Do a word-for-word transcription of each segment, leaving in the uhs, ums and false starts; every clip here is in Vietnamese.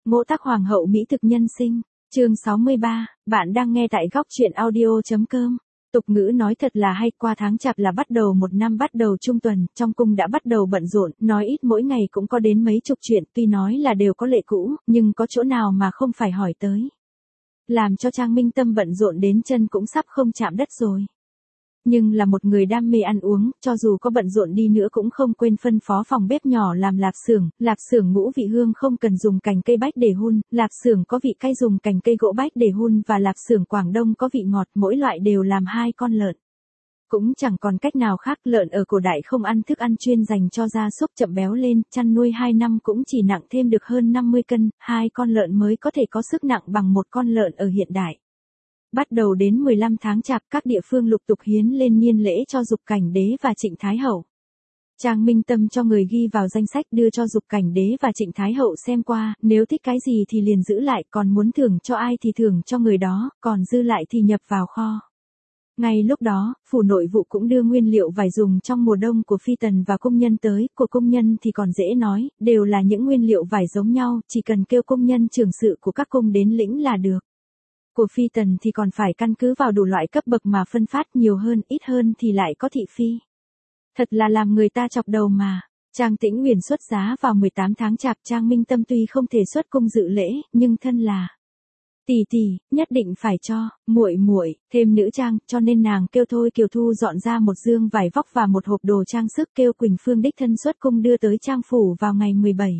Ngũ Tắc Hoàng hậu mỹ thực nhân sinh, chương sáu mươi ba, bạn đang nghe tại góc truyện audio.com. Tục ngữ nói thật là hay, qua tháng chạp là bắt đầu một năm, bắt đầu trung tuần, trong cung đã bắt đầu bận rộn, nói ít mỗi ngày cũng có đến mấy chục chuyện, tuy nói là đều có lệ cũ, nhưng có chỗ nào mà không phải hỏi tới. Làm cho Trang Minh Tâm bận rộn đến chân cũng sắp không chạm đất rồi. Nhưng là một người đam mê ăn uống, cho dù có bận rộn đi nữa cũng không quên phân phó phòng bếp nhỏ làm lạp xưởng, lạp xưởng ngũ vị hương không cần dùng cành cây bách để hun, lạp xưởng có vị cay dùng cành cây gỗ bách để hun và lạp xưởng Quảng Đông có vị ngọt, mỗi loại đều làm hai con lợn. Cũng chẳng còn cách nào khác, lợn ở cổ đại không ăn thức ăn chuyên dành cho gia súc chậm béo lên, chăn nuôi hai năm cũng chỉ nặng thêm được hơn năm mươi cân, hai con lợn mới có thể có sức nặng bằng một con lợn ở hiện đại. Bắt đầu đến mười lăm tháng chạp, các địa phương lục tục hiến lên niên lễ cho Dục Cảnh Đế và Trịnh Thái Hậu. Trang Minh Tâm cho người ghi vào danh sách đưa cho Dục Cảnh Đế và Trịnh Thái Hậu xem qua, nếu thích cái gì thì liền giữ lại, còn muốn thưởng cho ai thì thưởng cho người đó, còn dư lại thì nhập vào kho. Ngay lúc đó, phủ nội vụ cũng đưa nguyên liệu vải dùng trong mùa đông của phi tần và công nhân tới, của công nhân thì còn dễ nói, đều là những nguyên liệu vải giống nhau, chỉ cần kêu công nhân trưởng sự của các cung đến lĩnh là được. Của phi tần thì còn phải căn cứ vào đủ loại cấp bậc mà phân phát, nhiều hơn, ít hơn thì lại có thị phi. Thật là làm người ta chọc đầu mà. Trang Tĩnh Uyển xuất giá vào mười tám tháng chạp, Trang Minh Tâm tuy không thể xuất cung dự lễ, nhưng thân là tỷ tỷ, nhất định phải cho muội muội thêm nữ trang, cho nên nàng kêu Thôi Kiều Thu dọn ra một dương vải vóc và một hộp đồ trang sức, kêu Quỳnh Phương đích thân xuất cung đưa tới Trang phủ vào ngày mười bảy.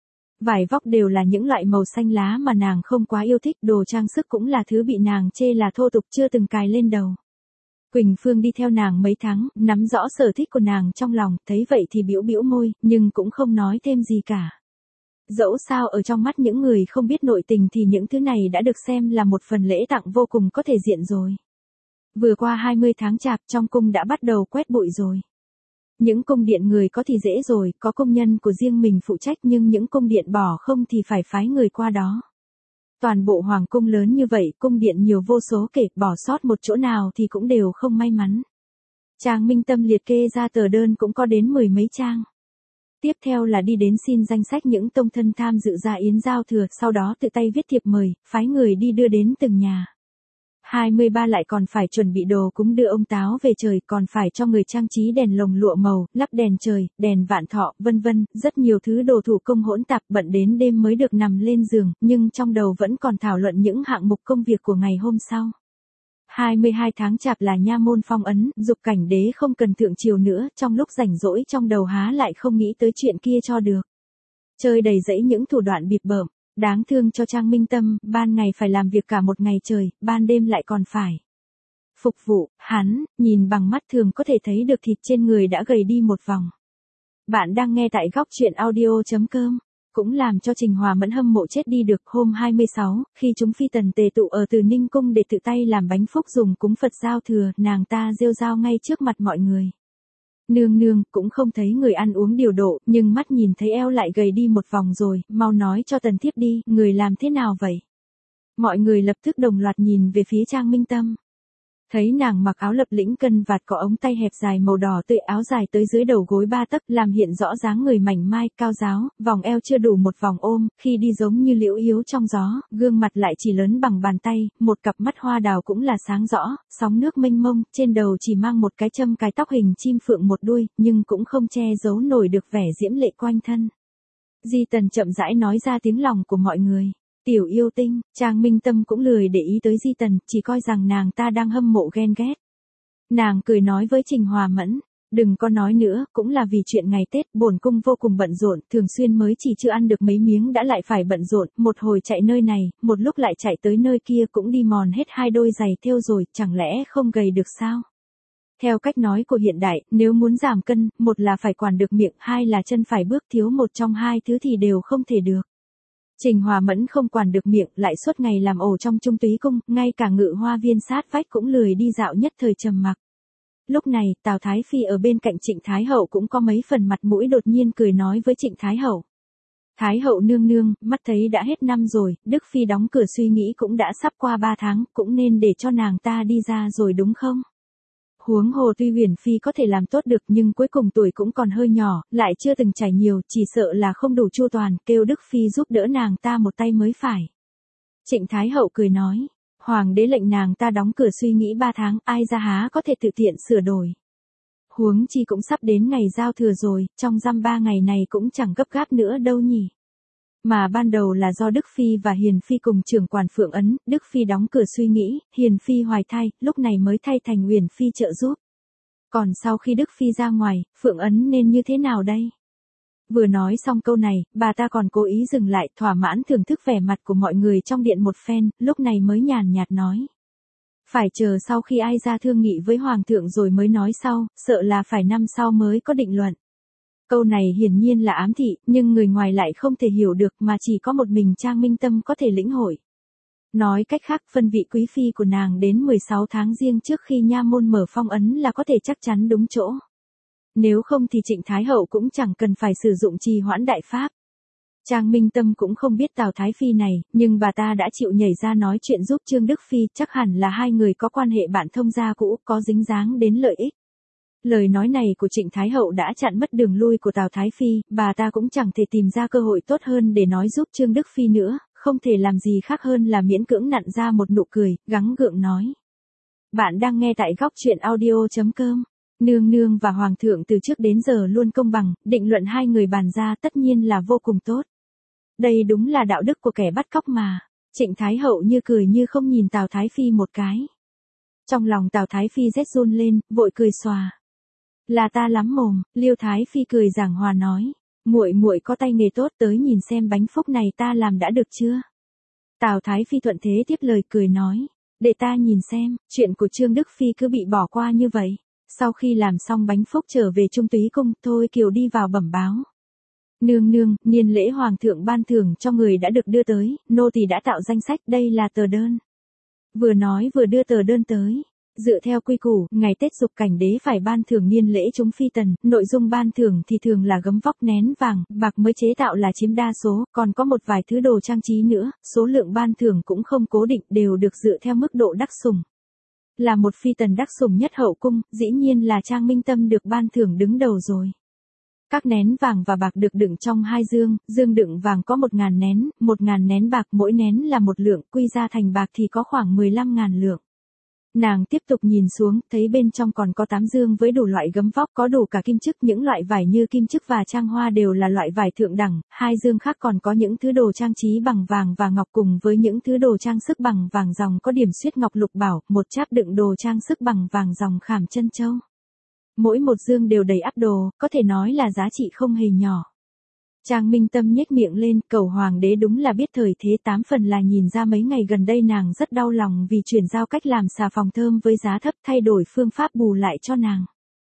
Vải vóc đều là những loại màu xanh lá mà nàng không quá yêu thích, đồ trang sức cũng là thứ bị nàng chê là thô tục chưa từng cài lên đầu. Quỳnh Phương đi theo nàng mấy tháng, nắm rõ sở thích của nàng trong lòng, thấy vậy thì bĩu bĩu môi, nhưng cũng không nói thêm gì cả. Dẫu sao ở trong mắt những người không biết nội tình thì những thứ này đã được xem là một phần lễ tặng vô cùng có thể diện rồi. Vừa qua hai mươi tháng chạp, trong cung đã bắt đầu quét bụi rồi. Những cung điện người có thì dễ rồi, có công nhân của riêng mình phụ trách, nhưng những cung điện bỏ không thì phải phái người qua đó. Toàn bộ hoàng cung lớn như vậy, cung điện nhiều vô số kể, bỏ sót một chỗ nào thì cũng đều không may mắn. Trang Minh Tâm liệt kê ra tờ đơn cũng có đến mười mấy trang. Tiếp theo là đi đến xin danh sách những tông thân tham dự gia yến giao thừa, sau đó tự tay viết thiệp mời, phái người đi đưa đến từng nhà. hai mươi ba lại còn phải chuẩn bị đồ cúng đưa ông Táo về trời, còn phải cho người trang trí đèn lồng lụa màu, lắp đèn trời, đèn vạn thọ, vân vân, rất nhiều thứ đồ thủ công hỗn tạp, bận đến đêm mới được nằm lên giường, nhưng trong đầu vẫn còn thảo luận những hạng mục công việc của ngày hôm sau. hai mươi hai tháng chạp là nha môn phong ấn, Dục Cảnh Đế không cần thượng triều nữa, trong lúc rảnh rỗi trong đầu há lại không nghĩ tới chuyện kia cho được. Chơi đầy dẫy những thủ đoạn bịp bợm. Đáng thương cho Trang Minh Tâm, ban ngày phải làm việc cả một ngày trời, ban đêm lại còn phải phục vụ, hắn, nhìn bằng mắt thường có thể thấy được thịt trên người đã gầy đi một vòng. Bạn đang nghe tại góc truyện audio.com, cũng làm cho Trình Hòa Mẫn hâm mộ chết đi được. Hôm hai mươi sáu, khi chúng phi tần tề tụ ở Từ Ninh Cung để tự tay làm bánh phúc dùng cúng Phật giao thừa, nàng ta rêu rao ngay trước mặt mọi người. Nương nương, cũng không thấy người ăn uống điều độ, nhưng mắt nhìn thấy eo lại gầy đi một vòng rồi, mau nói cho tần thiếp đi, người làm thế nào vậy? Mọi người lập tức đồng loạt nhìn về phía Trang Minh Tâm. Thấy nàng mặc áo lập lĩnh cân vạt có ống tay hẹp dài màu đỏ tươi, áo dài tới dưới đầu gối ba tấc, làm hiện rõ dáng người mảnh mai, cao ráo, vòng eo chưa đủ một vòng ôm, khi đi giống như liễu yếu trong gió, gương mặt lại chỉ lớn bằng bàn tay, một cặp mắt hoa đào cũng là sáng rõ, sóng nước mênh mông, trên đầu chỉ mang một cái châm cài tóc hình chim phượng một đuôi, nhưng cũng không che giấu nổi được vẻ diễm lệ quanh thân. Di Tần chậm rãi nói ra tiếng lòng của mọi người. Tiểu yêu tinh, Trang Minh Tâm cũng lười để ý tới Di Tần, chỉ coi rằng nàng ta đang hâm mộ ghen ghét. Nàng cười nói với Trình Hòa Mẫn, đừng có nói nữa, cũng là vì chuyện ngày Tết, bổn cung vô cùng bận rộn, thường xuyên mới chỉ chưa ăn được mấy miếng đã lại phải bận rộn, một hồi chạy nơi này, một lúc lại chạy tới nơi kia, cũng đi mòn hết hai đôi giày thêu rồi, chẳng lẽ không gầy được sao? Theo cách nói của hiện đại, nếu muốn giảm cân, một là phải quản được miệng, hai là chân phải bước, thiếu một trong hai thứ thì đều không thể được. Trình Hòa Mẫn không quản được miệng, lại suốt ngày làm ổ trong Trung Túy Cung, ngay cả Ngự Hoa Viên sát vách cũng lười đi dạo, nhất thời trầm mặc. Lúc này, Tào Thái Phi ở bên cạnh Trịnh Thái Hậu cũng có mấy phần mặt mũi, đột nhiên cười nói với Trịnh Thái Hậu. Thái Hậu nương nương, mắt thấy đã hết năm rồi, Đức Phi đóng cửa suy nghĩ cũng đã sắp qua ba tháng, cũng nên để cho nàng ta đi ra rồi đúng không? Huống hồ tuy Huyền Phi có thể làm tốt được nhưng cuối cùng tuổi cũng còn hơi nhỏ, lại chưa từng trải nhiều, chỉ sợ là không đủ chu toàn, kêu Đức Phi giúp đỡ nàng ta một tay mới phải. Trịnh Thái Hậu cười nói, Hoàng đế lệnh nàng ta đóng cửa suy nghĩ ba tháng, ai ra há có thể tự tiện sửa đổi. Huống chi cũng sắp đến ngày giao thừa rồi, trong dăm ba ngày này cũng chẳng gấp gáp nữa đâu nhỉ. Mà ban đầu là do Đức Phi và Hiền Phi cùng trưởng quản Phượng Ấn, Đức Phi đóng cửa suy nghĩ, Hiền Phi hoài thai, lúc này mới thay thành Huyền Phi trợ giúp. Còn sau khi Đức Phi ra ngoài, Phượng Ấn nên như thế nào đây? Vừa nói xong câu này, bà ta còn cố ý dừng lại, thỏa mãn thưởng thức vẻ mặt của mọi người trong điện một phen, lúc này mới nhàn nhạt nói. Phải chờ sau khi ai ra thương nghị với Hoàng thượng rồi mới nói sau, sợ là phải năm sau mới có định luận. Câu này hiển nhiên là ám thị, nhưng người ngoài lại không thể hiểu được mà chỉ có một mình Trang Minh Tâm có thể lĩnh hội. Nói cách khác, phân vị quý phi của nàng đến mười sáu tháng riêng trước khi nha môn mở phong ấn là có thể chắc chắn đúng chỗ. Nếu không thì Trịnh Thái Hậu cũng chẳng cần phải sử dụng trì hoãn đại pháp. Trang Minh Tâm cũng không biết Tào Thái Phi này, nhưng bà ta đã chịu nhảy ra nói chuyện giúp Trương Đức Phi, chắc hẳn là hai người có quan hệ bạn thông gia cũ, có dính dáng đến lợi ích. Lời nói này của Trịnh Thái Hậu đã chặn mất đường lui của Tào Thái Phi, bà ta cũng chẳng thể tìm ra cơ hội tốt hơn để nói giúp Trương Đức Phi nữa, không thể làm gì khác hơn là miễn cưỡng nặn ra một nụ cười, gắng gượng nói. Bạn đang nghe tại góc truyện audio chấm com. Nương nương và Hoàng thượng từ trước đến giờ luôn công bằng, định luận hai người bàn ra tất nhiên là vô cùng tốt. Đây đúng là đạo đức của kẻ bắt cóc mà. Trịnh Thái Hậu như cười như không nhìn Tào Thái Phi một cái. Trong lòng Tào Thái Phi rét run lên, vội cười xòa. Là ta lắm mồm, Liêu Thái Phi cười giảng hòa nói, muội muội có tay nghề tốt, tới nhìn xem bánh phúc này ta làm đã được chưa. Tào Thái Phi thuận thế tiếp lời cười nói, để ta nhìn xem, chuyện của Trương Đức Phi cứ bị bỏ qua như vậy. Sau khi làm xong bánh phúc trở về Trung Túy Cung, Thôi Kiều đi vào bẩm báo. Nương nương, niên lễ Hoàng thượng ban thưởng cho người đã được đưa tới, nô tỳ đã tạo danh sách, đây là tờ đơn. Vừa nói vừa đưa tờ đơn tới. Dựa theo quy củ, ngày Tết Dục Cảnh Đế phải ban thưởng niên lễ chúng phi tần, nội dung ban thưởng thì thường là gấm vóc nén vàng, bạc mới chế tạo là chiếm đa số, còn có một vài thứ đồ trang trí nữa, số lượng ban thưởng cũng không cố định, đều được dựa theo mức độ đắc sủng. Là một phi tần đắc sủng nhất hậu cung, dĩ nhiên là Trang Minh Tâm được ban thưởng đứng đầu rồi. Các nén vàng và bạc được đựng trong hai dương, dương đựng vàng có một ngàn nén, một ngàn nén bạc, mỗi nén là một lượng, quy ra thành bạc thì có khoảng mười lăm ngàn lượng. Nàng tiếp tục nhìn xuống, thấy bên trong còn có tám dương với đủ loại gấm vóc, có đủ cả kim chức, những loại vải như kim chức và trang hoa đều là loại vải thượng đẳng, hai dương khác còn có những thứ đồ trang trí bằng vàng và ngọc cùng với những thứ đồ trang sức bằng vàng ròng có điểm xuyết ngọc lục bảo, một cháp đựng đồ trang sức bằng vàng ròng khảm chân châu. Mỗi một dương đều đầy ắp đồ, có thể nói là giá trị không hề nhỏ. Trang Minh Tâm nhếch miệng lên, cầu Hoàng đế đúng là biết thời thế, tám phần là nhìn ra mấy ngày gần đây nàng rất đau lòng vì chuyển giao cách làm xà phòng thơm với giá thấp, thay đổi phương pháp bù lại cho nàng.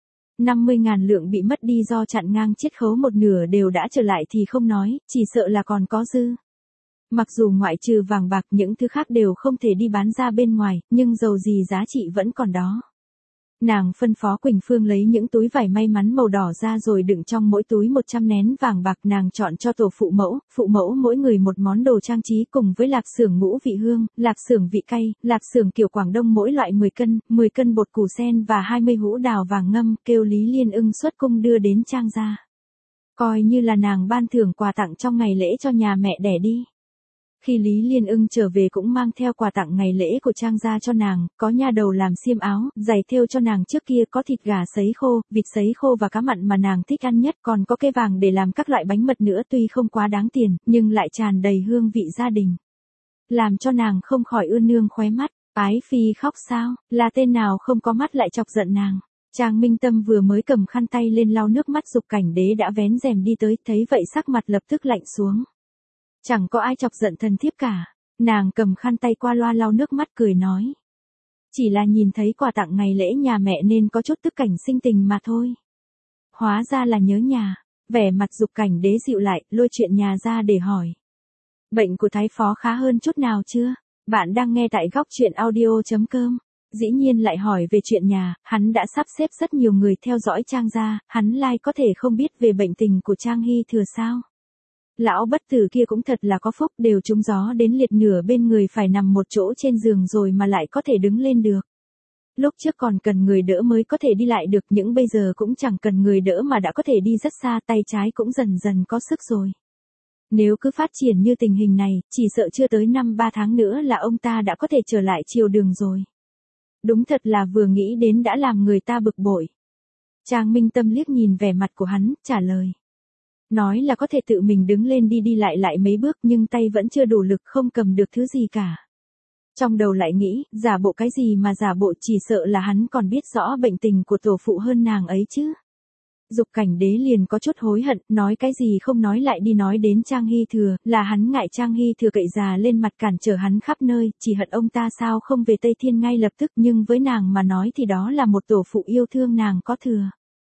năm mươi ngàn lượng bị mất đi do chặn ngang chiết khấu một nửa đều đã trở lại thì không nói, chỉ sợ là còn có dư. Mặc dù ngoại trừ vàng bạc những thứ khác đều không thể đi bán ra bên ngoài, nhưng dầu gì giá trị vẫn còn đó. Nàng phân phó Quỳnh Phương lấy những túi vải may mắn màu đỏ ra rồi đựng trong mỗi túi một trăm nén vàng bạc, nàng chọn cho tổ phụ mẫu, phụ mẫu mỗi người một món đồ trang trí cùng với lạp xưởng ngũ vị hương, lạp xưởng vị cay, lạp xưởng kiểu Quảng Đông mỗi loại mười cân, mười cân bột củ sen và hai mươi hũ đào vàng ngâm, kêu Lý Liên Ưng xuất cung đưa đến Trang gia. Coi như là nàng ban thưởng quà tặng trong ngày lễ cho nhà mẹ đẻ đi. Khi Lý Liên Ưng trở về cũng mang theo quà tặng ngày lễ của Trang gia cho nàng, có nha đầu làm xiêm áo, giày thêu cho nàng trước kia, có thịt gà sấy khô, vịt sấy khô và cá mặn mà nàng thích ăn nhất, còn có cây vàng để làm các loại bánh mật nữa, tuy không quá đáng tiền, nhưng lại tràn đầy hương vị gia đình. Làm cho nàng không khỏi ươn nương khóe mắt, Ái Phi khóc sao, là tên nào không có mắt lại chọc giận nàng. Trang Minh Tâm vừa mới cầm khăn tay lên lau nước mắt, Dục Cảnh Đế đã vén rèm đi tới, thấy vậy sắc mặt lập tức lạnh xuống. Chẳng có ai chọc giận thần thiếp cả. Nàng cầm khăn tay qua loa lau nước mắt cười nói. Chỉ là nhìn thấy quà tặng ngày lễ nhà mẹ nên có chút tức cảnh sinh tình mà thôi. Hóa ra là nhớ nhà. Vẻ mặt Dục Cảnh Đế dịu lại, lôi chuyện nhà ra để hỏi. Bệnh của thái phó khá hơn chút nào chưa? Bạn đang nghe tại góc truyện audio chấm com. Dĩ nhiên lại hỏi về chuyện nhà, hắn đã sắp xếp rất nhiều người theo dõi Trang gia, hắn lai có thể không biết về bệnh tình của Trang Hy Thừa sao? Lão bất tử kia cũng thật là có phúc, đều trúng gió đến liệt nửa bên người, phải nằm một chỗ trên giường rồi mà lại có thể đứng lên được. Lúc trước còn cần người đỡ mới có thể đi lại được, những bây giờ cũng chẳng cần người đỡ mà đã có thể đi rất xa, tay trái cũng dần dần có sức rồi. Nếu cứ phát triển như tình hình này, chỉ sợ chưa tới năm ba tháng nữa là ông ta đã có thể trở lại chiều đường rồi. Đúng thật là vừa nghĩ đến đã làm người ta bực bội. Trang Minh Tâm liếc nhìn vẻ mặt của hắn, trả lời. Nói là có thể tự mình đứng lên đi đi lại lại mấy bước nhưng tay vẫn chưa đủ lực, không cầm được thứ gì cả. Trong đầu lại nghĩ, giả bộ cái gì mà giả bộ, chỉ sợ là hắn còn biết rõ bệnh tình của tổ phụ hơn nàng ấy chứ. Dục Cảnh Đế liền có chút hối hận, nói cái gì không nói lại đi nói đến Trang Hy Thừa, là hắn ngại Trang Hy Thừa cậy già lên mặt cản trở hắn khắp nơi, chỉ hận ông ta sao không về Tây Thiên ngay lập tức, nhưng với nàng mà nói thì đó là một tổ phụ yêu thương nàng có thừa.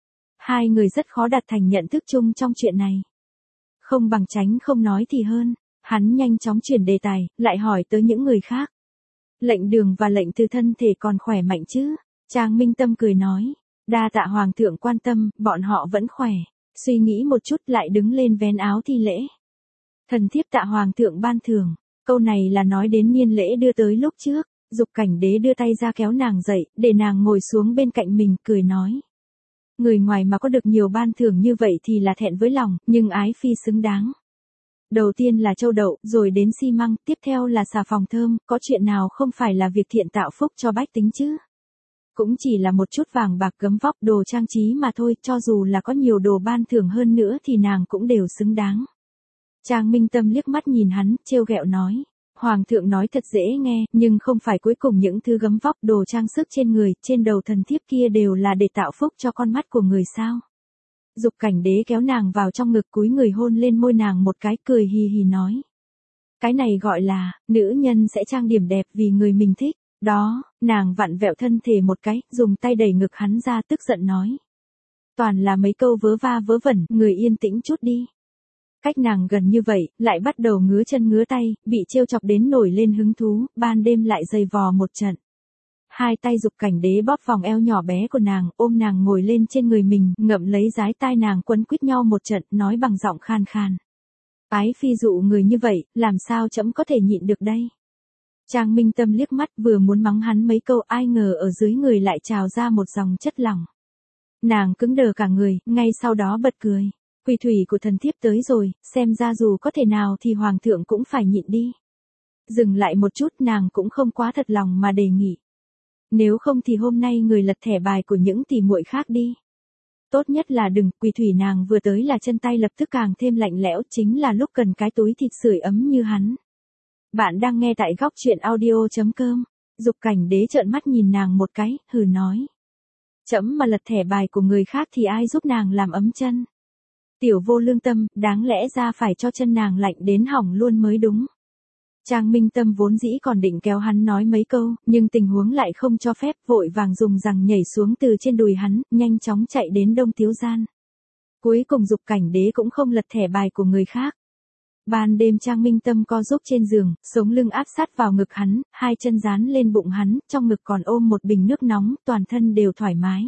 Hai người rất khó đạt thành nhận thức chung trong chuyện này. Không bằng tránh không nói thì hơn, hắn nhanh chóng chuyển đề tài, lại hỏi tới những người khác. Lệnh Đường và Lệnh Từ thân thể còn khỏe mạnh chứ? Trang Minh Tâm cười nói. Đa tạ hoàng thượng quan tâm, bọn họ vẫn khỏe. Suy nghĩ một chút lại đứng lên vén áo thi lễ. Thần thiếp tạ hoàng thượng ban thưởng. Câu này là nói đến niên lễ đưa tới lúc trước. Dục Cảnh Đế đưa tay ra kéo nàng dậy, để nàng ngồi xuống bên cạnh mình, cười nói. Người ngoài mà có được nhiều ban thưởng như vậy thì là thẹn với lòng, nhưng ái phi xứng đáng. Đầu tiên là châu đậu, rồi đến xi măng, tiếp theo là xà phòng thơm, có chuyện nào không phải là việc thiện tạo phúc cho bách tính chứ? Cũng chỉ là một chút vàng bạc gấm vóc đồ trang trí mà thôi, cho dù là có nhiều đồ ban thưởng hơn nữa thì nàng cũng đều xứng đáng. Trang Minh Tâm liếc mắt nhìn hắn, trêu ghẹo nói. Hoàng thượng nói thật dễ nghe, nhưng không phải cuối cùng những thứ gấm vóc đồ trang sức trên người, trên đầu thần thiếp kia đều là để tạo phúc cho con mắt của người sao? Dục Cảnh Đế kéo nàng vào trong ngực, cúi người hôn lên môi nàng một cái, cười hì hì nói. Cái này gọi là, nữ nhân sẽ trang điểm đẹp vì người mình thích. Đó, nàng vặn vẹo thân thể một cái, dùng tay đẩy ngực hắn ra, tức giận nói. Toàn là mấy câu vớ va vớ vẩn, người yên tĩnh chút đi. Cách nàng gần như vậy, lại bắt đầu ngứa chân ngứa tay, bị trêu chọc đến nổi lên hứng thú, ban đêm lại giày vò một trận. Hai tay Dục Cảnh Đế bóp vòng eo nhỏ bé của nàng, ôm nàng ngồi lên trên người mình, ngậm lấy dái tai nàng quấn quýt nhau một trận, nói bằng giọng khan khan. Ái phi dụ người như vậy, làm sao trẫm có thể nhịn được đây? Trang Minh Tâm liếc mắt, vừa muốn mắng hắn mấy câu, ai ngờ ở dưới người lại trào ra một dòng chất lỏng. Nàng cứng đờ cả người, ngay sau đó bật cười. Quỳ thủy của thần thiếp tới rồi, xem ra dù có thể nào thì hoàng thượng cũng phải nhịn đi. Dừng lại một chút, nàng cũng không quá thật lòng mà đề nghị. Nếu không thì hôm nay người lật thẻ bài của những tỷ muội khác đi. Tốt nhất là đừng, Quỳ thủy nàng vừa tới là chân tay lập tức càng thêm lạnh lẽo, chính là lúc cần cái túi thịt sưởi ấm như hắn. Bạn đang nghe tại góc truyện audio chấm com. Dục Cảnh Đế trợn mắt nhìn nàng một cái, hừ nói. Trẫm mà lật thẻ bài của người khác thì ai giúp nàng làm ấm chân? Tiểu vô lương tâm, đáng lẽ ra phải cho chân nàng lạnh đến hỏng luôn mới đúng. Trang Minh Tâm vốn dĩ còn định kéo hắn nói mấy câu, nhưng tình huống lại không cho phép, vội vàng dùng rằng nhảy xuống từ trên đùi hắn, nhanh chóng chạy đến Đông Tiếu Gian. Cuối cùng Dục Cảnh Đế cũng không lật thẻ bài của người khác. Ban đêm Trang Minh Tâm co giúp trên giường, sống lưng áp sát vào ngực hắn, hai chân dán lên bụng hắn, trong ngực còn ôm một bình nước nóng, toàn thân đều thoải mái.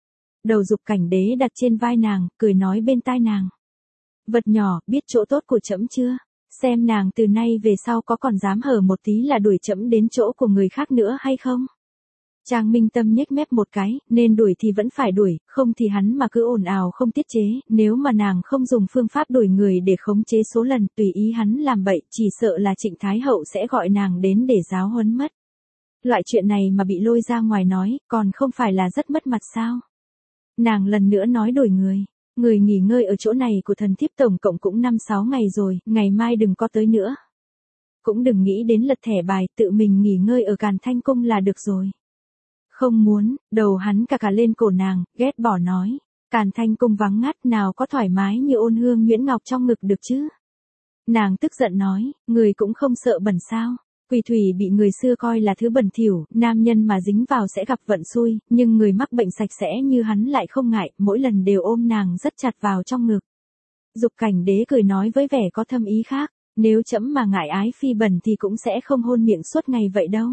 Đầu Dục Cảnh Đế đặt trên vai nàng, cười nói bên tai nàng. Vật nhỏ, biết chỗ tốt của trẫm chưa? Xem nàng từ nay về sau có còn dám hở một tí là đuổi trẫm đến chỗ của người khác nữa hay không? Trang Minh Tâm nhếch mép một cái, nên đuổi thì vẫn phải đuổi, không thì hắn mà cứ ồn ào không tiết chế, nếu mà nàng không dùng phương pháp đuổi người để khống chế số lần tùy ý hắn làm bậy, chỉ sợ là Trịnh Thái Hậu sẽ gọi nàng đến để giáo huấn mất. Loại chuyện này mà bị lôi ra ngoài nói, còn không phải là rất mất mặt sao? Nàng lần nữa nói đuổi người. Người nghỉ ngơi ở chỗ này của thần thiếp tổng cộng cũng năm sáu ngày rồi, ngày mai đừng có tới nữa. Cũng đừng nghĩ đến lật thẻ bài, tự mình nghỉ ngơi ở Càn Thanh Cung là được rồi. Không muốn, đầu hắn cà cà lên cổ nàng, ghét bỏ nói. Càn Thanh Cung vắng ngắt, nào có thoải mái như Ôn Hương Nhuyễn Ngọc trong ngực được chứ. Nàng tức giận nói, người cũng không sợ bẩn sao. Quỳ thủy bị người xưa coi là thứ bẩn thỉu, nam nhân mà dính vào sẽ gặp vận xui, nhưng người mắc bệnh sạch sẽ như hắn lại không ngại, mỗi lần đều ôm nàng rất chặt vào trong ngực. Dục Cảnh Đế cười nói với vẻ có thâm ý khác, nếu trẫm mà ngại ái phi bẩn thì cũng sẽ không hôn miệng suốt ngày vậy đâu.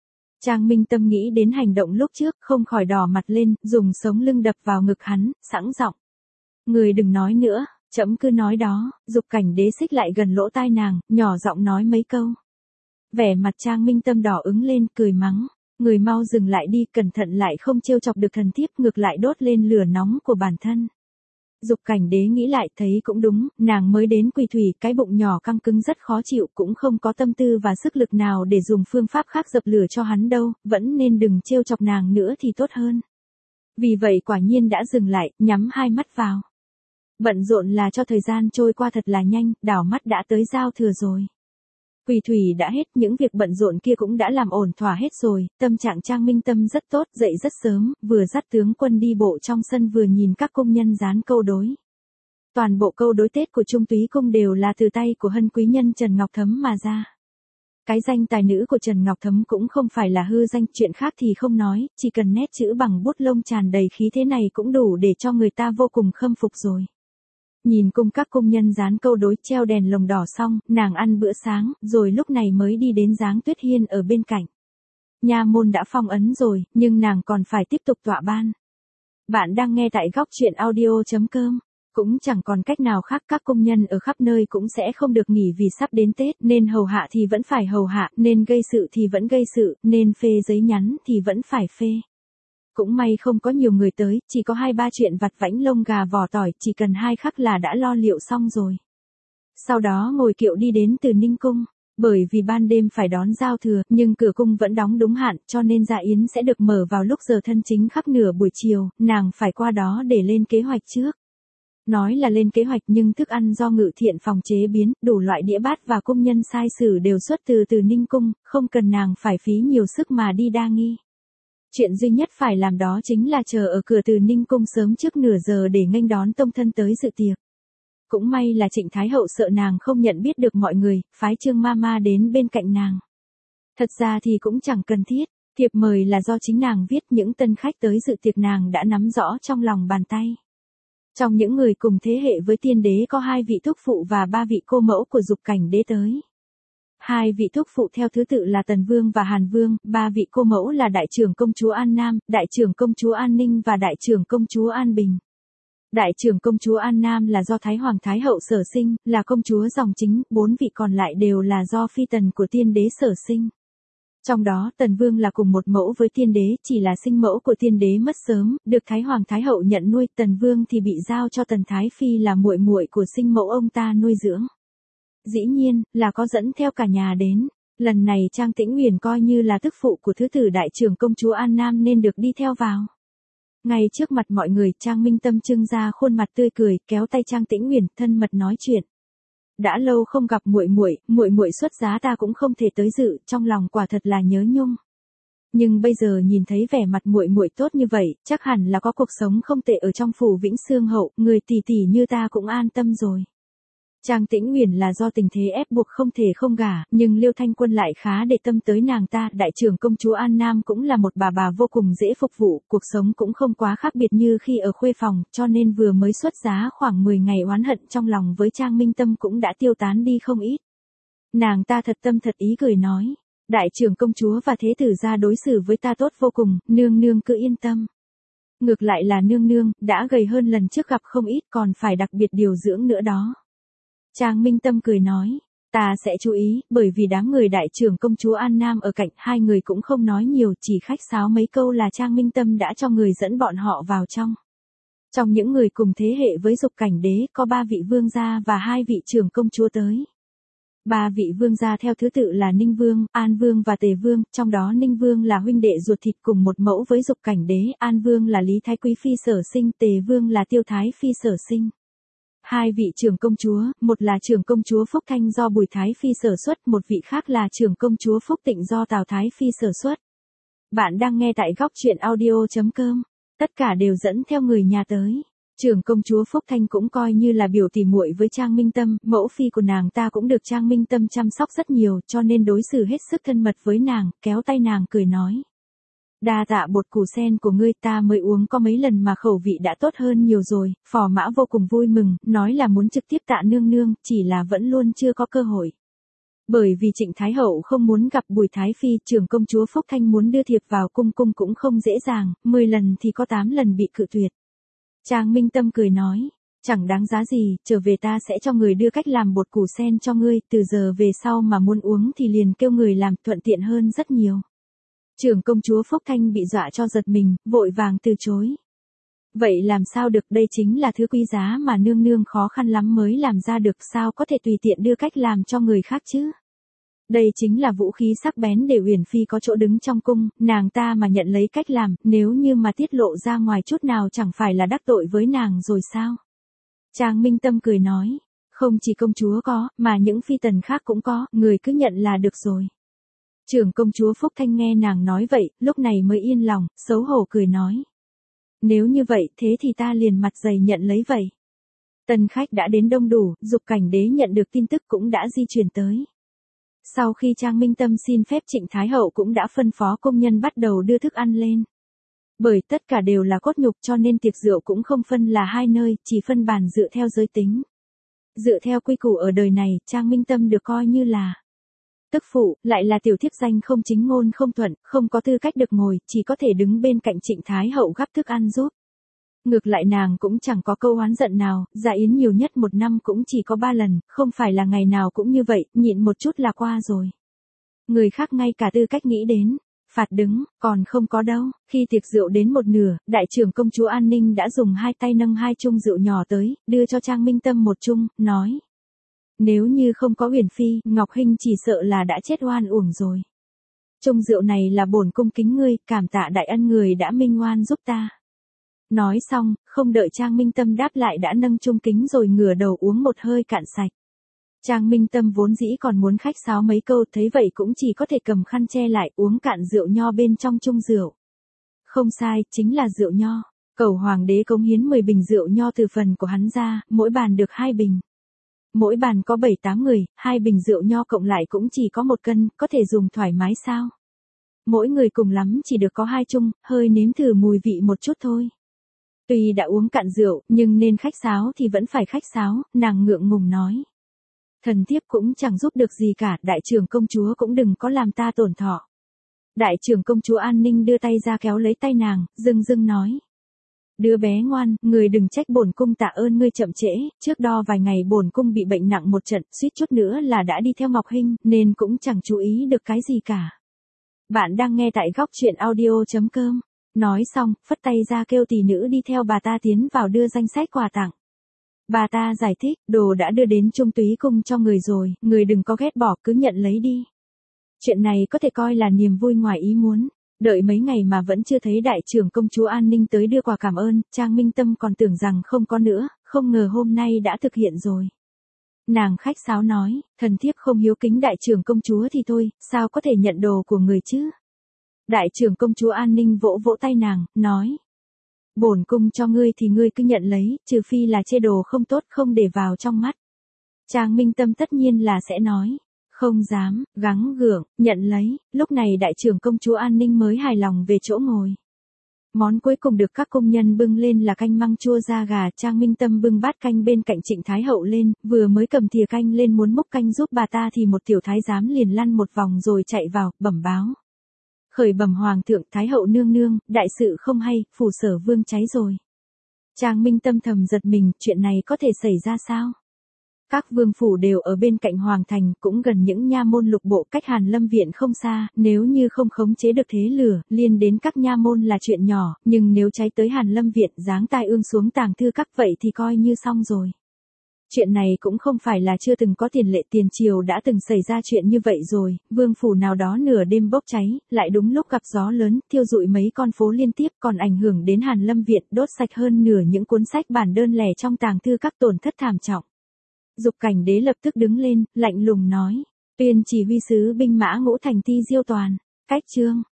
Trang Minh Tâm nghĩ đến hành động lúc trước, không khỏi đỏ mặt lên, dùng sống lưng đập vào ngực hắn, sẵn giọng. Người đừng nói nữa, trẫm cứ nói đó. Dục Cảnh Đế xích lại gần lỗ tai nàng, nhỏ giọng nói mấy câu. Vẻ mặt Trang Minh Tâm đỏ ứng lên, cười mắng. Người mau dừng lại đi, cẩn thận lại không trêu chọc được thần thiếp, ngược lại đốt lên lửa nóng của bản thân. Dục Cảnh Đế nghĩ lại thấy cũng đúng, nàng mới đến Quỳ Thủy, cái bụng nhỏ căng cứng rất khó chịu, cũng không có tâm tư và sức lực nào để dùng phương pháp khác dập lửa cho hắn đâu, vẫn nên đừng trêu chọc nàng nữa thì tốt hơn. Vì vậy quả nhiên đã dừng lại, nhắm hai mắt vào. Bận rộn là cho thời gian trôi qua thật là nhanh, đảo mắt đã tới giao thừa rồi. Quỳ Thủy đã hết, những việc bận rộn kia cũng đã làm ổn thỏa hết rồi, tâm trạng Trang Minh Tâm rất tốt, dậy rất sớm, vừa dắt tướng quân đi bộ trong sân vừa nhìn các công nhân dán câu đối. Toàn bộ câu đối Tết của Trung Túy Cung đều là từ tay của hân quý nhân Trần Ngọc Thấm mà ra. Cái danh tài nữ của Trần Ngọc Thấm cũng không phải là hư danh, chuyện khác thì không nói, chỉ cần nét chữ bằng bút lông tràn đầy khí thế này cũng đủ để cho người ta vô cùng khâm phục rồi. Nhìn cùng các công nhân dán câu đối treo đèn lồng đỏ xong, nàng ăn bữa sáng, rồi lúc này mới đi đến Giáng Tuyết Hiên ở bên cạnh. Nha môn đã phong ấn rồi, nhưng nàng còn phải tiếp tục tọa ban. Bạn đang nghe tại góc truyện audio chấm com. Cũng chẳng còn cách nào khác, các công nhân ở khắp nơi cũng sẽ không được nghỉ vì sắp đến Tết, nên hầu hạ thì vẫn phải hầu hạ, nên gây sự thì vẫn gây sự, nên phê giấy nhắn thì vẫn phải phê. Cũng may không có nhiều người tới, chỉ có hai ba chuyện vặt vãnh lông gà vỏ tỏi, chỉ cần hai khắc là đã lo liệu xong rồi. Sau đó ngồi kiệu đi đến từ Ninh Cung, bởi vì ban đêm phải đón giao thừa, nhưng cửa cung vẫn đóng đúng hạn, cho nên dạ yến sẽ được mở vào lúc giờ thân chính khắc nửa buổi chiều, nàng phải qua đó để lên kế hoạch trước. Nói là lên kế hoạch nhưng thức ăn do Ngự Thiện phòng chế biến, đủ loại đĩa bát và công nhân sai sử đều xuất từ từ Ninh Cung, không cần nàng phải phí nhiều sức mà đi đa nghi. Chuyện duy nhất phải làm đó chính là chờ ở cửa từ Ninh Cung sớm trước nửa giờ để nghênh đón tông thân tới dự tiệc. Cũng may là Trịnh Thái Hậu sợ nàng không nhận biết được mọi người, phái Trương Mama đến bên cạnh nàng. Thật ra thì cũng chẳng cần thiết, thiệp mời là do chính nàng viết, những tân khách tới dự tiệc nàng đã nắm rõ trong lòng bàn tay. Trong những người cùng thế hệ với tiên đế có hai vị thúc phụ và ba vị cô mẫu của Dục Cảnh Đế tới. Hai vị thúc phụ theo thứ tự là Tần Vương và Hàn Vương, ba vị cô mẫu là Đại trưởng công chúa An Nam, Đại trưởng công chúa An Ninh và Đại trưởng công chúa An Bình. Đại trưởng công chúa An Nam là do Thái Hoàng Thái Hậu sở sinh, là công chúa dòng chính, bốn vị còn lại đều là do phi tần của tiên đế sở sinh. Trong đó Tần Vương là cùng một mẫu với tiên đế, chỉ là sinh mẫu của tiên đế mất sớm, được Thái Hoàng Thái Hậu nhận nuôi, Tần Vương thì bị giao cho Tần Thái Phi là muội muội của sinh mẫu ông ta nuôi dưỡng. Dĩ nhiên, là có dẫn theo cả nhà đến. Lần này Trang Tĩnh Uyển coi như là tức phụ của thứ tử Đại trưởng công chúa An Nam nên được đi theo vào. Ngay trước mặt mọi người, Trang Minh Tâm trưng ra khuôn mặt tươi cười, kéo tay Trang Tĩnh Uyển, thân mật nói chuyện. Đã lâu không gặp muội muội, muội muội xuất giá ta cũng không thể tới dự, trong lòng quả thật là nhớ nhung. Nhưng bây giờ nhìn thấy vẻ mặt muội muội tốt như vậy, chắc hẳn là có cuộc sống không tệ ở trong phủ Vĩnh Xương Hậu, người tỷ tỷ như ta cũng an tâm rồi. Trang Tĩnh Uyển là do tình thế ép buộc không thể không gả, nhưng Liêu Thanh Quân lại khá để tâm tới nàng ta, Đại trưởng công chúa An Nam cũng là một bà bà vô cùng dễ phục vụ, cuộc sống cũng không quá khác biệt như khi ở khuê phòng, cho nên vừa mới xuất giá khoảng mười ngày oán hận trong lòng với Trang Minh Tâm cũng đã tiêu tán đi không ít. Nàng ta thật tâm thật ý cười nói, Đại trưởng công chúa và thế tử gia đối xử với ta tốt vô cùng, nương nương cứ yên tâm. Ngược lại là nương nương, đã gầy hơn lần trước gặp không ít, còn phải đặc biệt điều dưỡng nữa đó. Trang Minh Tâm cười nói, ta sẽ chú ý, bởi vì đám người Đại trưởng công chúa An Nam ở cạnh, hai người cũng không nói nhiều, chỉ khách sáo mấy câu là Trang Minh Tâm đã cho người dẫn bọn họ vào trong. Trong những người cùng thế hệ với Dục Cảnh Đế, có ba vị vương gia và hai vị trưởng công chúa tới. Ba vị vương gia theo thứ tự là Ninh Vương, An Vương và Tề Vương, trong đó Ninh Vương là huynh đệ ruột thịt cùng một mẫu với Dục Cảnh Đế, An Vương là Lý Thái Quý Phi sở sinh, Tề Vương là Tiêu Thái Phi sở sinh. Hai vị trưởng công chúa, một là trưởng công chúa Phúc Thanh do Bùi Thái Phi sở xuất, một vị khác là trưởng công chúa Phúc Tịnh do Tào Thái Phi sở xuất. Bạn đang nghe tại góc truyện audio chấm com. Tất cả đều dẫn theo người nhà tới. Trưởng công chúa Phúc Thanh cũng coi như là biểu tỉ muội với Trang Minh Tâm, mẫu phi của nàng ta cũng được Trang Minh Tâm chăm sóc rất nhiều, cho nên đối xử hết sức thân mật với nàng, kéo tay nàng cười nói. Đa tạ bột củ sen của ngươi, ta mới uống có mấy lần mà khẩu vị đã tốt hơn nhiều rồi. Phò mã vô cùng vui mừng, nói là muốn trực tiếp tạ nương nương, chỉ là vẫn luôn chưa có cơ hội. Bởi vì Trịnh Thái Hậu không muốn gặp Bùi Thái Phi, trưởng công chúa Phúc Thanh muốn đưa thiệp vào cung cung cũng không dễ dàng, mười lần thì có tám lần bị cự tuyệt. Trang Minh Tâm cười nói, chẳng đáng giá gì, trở về ta sẽ cho người đưa cách làm bột củ sen cho ngươi, từ giờ về sau mà muốn uống thì liền kêu người làm, thuận tiện hơn rất nhiều. Trưởng công chúa Phúc Thanh bị dọa cho giật mình, vội vàng từ chối. Vậy làm sao được, đây chính là thứ quý giá mà nương nương khó khăn lắm mới làm ra được, sao có thể tùy tiện đưa cách làm cho người khác chứ? Đây chính là vũ khí sắc bén để Uyển Phi có chỗ đứng trong cung, nàng ta mà nhận lấy cách làm, nếu như mà tiết lộ ra ngoài chút nào chẳng phải là đắc tội với nàng rồi sao? Trang Minh Tâm cười nói, không chỉ công chúa có, mà những phi tần khác cũng có, người cứ nhận là được rồi. Trưởng công chúa Phúc Thanh nghe nàng nói vậy, lúc này mới yên lòng, xấu hổ cười nói. Nếu như vậy, thế thì ta liền mặt dày nhận lấy vậy. Tân khách đã đến đông đủ, Dục Cảnh Đế nhận được tin tức cũng đã di chuyển tới. Sau khi Trang Minh Tâm xin phép Trịnh Thái Hậu cũng đã phân phó công nhân bắt đầu đưa thức ăn lên. Bởi tất cả đều là cốt nhục cho nên tiệc rượu cũng không phân là hai nơi, chỉ phân bàn dựa theo giới tính. Dựa theo quy củ ở đời này, Trang Minh Tâm được coi như là tức phụ, lại là tiểu thiếp danh không chính ngôn không thuận, không có tư cách được ngồi, chỉ có thể đứng bên cạnh Trịnh Thái Hậu gắp thức ăn giúp. Ngược lại nàng cũng chẳng có câu oán giận nào, dạ yến nhiều nhất một năm cũng chỉ có ba lần, không phải là ngày nào cũng như vậy, nhịn một chút là qua rồi. Người khác ngay cả tư cách nghĩ đến, phạt đứng, còn không có đâu. Khi tiệc rượu đến một nửa, đại trưởng công chúa An Ninh đã dùng hai tay nâng hai chung rượu nhỏ tới, đưa cho Trang Minh Tâm một chung, nói. Nếu như không có Uyển Phi, Ngọc Hinh chỉ sợ là đã chết oan uổng rồi. Chung rượu này là bổn cung kính ngươi, cảm tạ đại ân người đã minh oan giúp ta. Nói xong, không đợi Trang Minh Tâm đáp lại đã nâng chung kính rồi ngửa đầu uống một hơi cạn sạch. Trang Minh Tâm vốn dĩ còn muốn khách sáo mấy câu, thấy vậy cũng chỉ có thể cầm khăn che lại uống cạn rượu nho bên trong chung rượu. Không sai, chính là rượu nho. Cẩu hoàng đế cống hiến mười bình rượu nho từ phần của hắn ra, mỗi bàn được hai bình. Mỗi bàn có bảy tám người, hai bình rượu nho cộng lại cũng chỉ có một cân, có thể dùng thoải mái sao? Mỗi người cùng lắm chỉ được có hai chung, hơi nếm thử mùi vị một chút thôi. Tuy đã uống cạn rượu, nhưng nên khách sáo thì vẫn phải khách sáo, nàng ngượng ngùng nói. Thần thiếp cũng chẳng giúp được gì cả, đại trưởng công chúa cũng đừng có làm ta tổn thọ. Đại trưởng công chúa An Ninh đưa tay ra kéo lấy tay nàng, dưng dưng nói. Đứa bé ngoan, người đừng trách bổn cung tạ ơn ngươi chậm trễ, trước đó vài ngày bổn cung bị bệnh nặng một trận, suýt chút nữa là đã đi theo Ngọc Hinh, nên cũng chẳng chú ý được cái gì cả. Bạn đang nghe tại góc truyện audio chấm com. Nói xong, phất tay ra kêu tỷ nữ đi theo bà ta tiến vào đưa danh sách quà tặng. Bà ta giải thích, đồ đã đưa đến Trung Túy cung cho người rồi, người đừng có ghét bỏ, cứ nhận lấy đi. Chuyện này có thể coi là niềm vui ngoài ý muốn. Đợi mấy ngày mà vẫn chưa thấy đại trưởng công chúa An Ninh tới đưa quà cảm ơn, Trang Minh Tâm còn tưởng rằng không có nữa, không ngờ hôm nay đã thực hiện rồi. Nàng khách sáo nói, thần thiếp không hiếu kính đại trưởng công chúa thì thôi, sao có thể nhận đồ của người chứ? Đại trưởng công chúa An Ninh vỗ vỗ tay nàng, nói. Bổn cung cho ngươi thì ngươi cứ nhận lấy, trừ phi là chê đồ không tốt không để vào trong mắt. Trang Minh Tâm tất nhiên là sẽ nói. Không dám, gắng gượng, nhận lấy, lúc này đại trưởng công chúa An Ninh mới hài lòng về chỗ ngồi. Món cuối cùng được các công nhân bưng lên là canh măng chua da gà, Trang Minh Tâm bưng bát canh bên cạnh Trịnh Thái Hậu lên, vừa mới cầm thìa canh lên muốn múc canh giúp bà ta thì một tiểu thái giám liền lăn một vòng rồi chạy vào, bẩm báo. Khởi bẩm hoàng thượng, Thái Hậu nương nương, đại sự không hay, phủ Sở Vương cháy rồi. Trang Minh Tâm thầm giật mình, chuyện này có thể xảy ra sao? Các vương phủ đều ở bên cạnh hoàng thành, cũng gần những nha môn lục bộ, cách Hàn Lâm viện không xa, nếu như không khống chế được thế lửa, liên đến các nha môn là chuyện nhỏ, nhưng nếu cháy tới Hàn Lâm viện, giáng tai ương xuống tàng thư các vậy thì coi như xong rồi. Chuyện này cũng không phải là chưa từng có tiền lệ, tiền triều đã từng xảy ra chuyện như vậy rồi, vương phủ nào đó nửa đêm bốc cháy, lại đúng lúc gặp gió lớn, thiêu rụi mấy con phố liên tiếp, còn ảnh hưởng đến Hàn Lâm viện, đốt sạch hơn nửa những cuốn sách bản đơn lẻ trong tàng thư các, tổn thất thảm trọng. Dục Cảnh Đế lập tức đứng lên, lạnh lùng nói, tuyên chỉ huy sứ binh mã Ngũ Thành Ti Diêu Toàn, cách chương.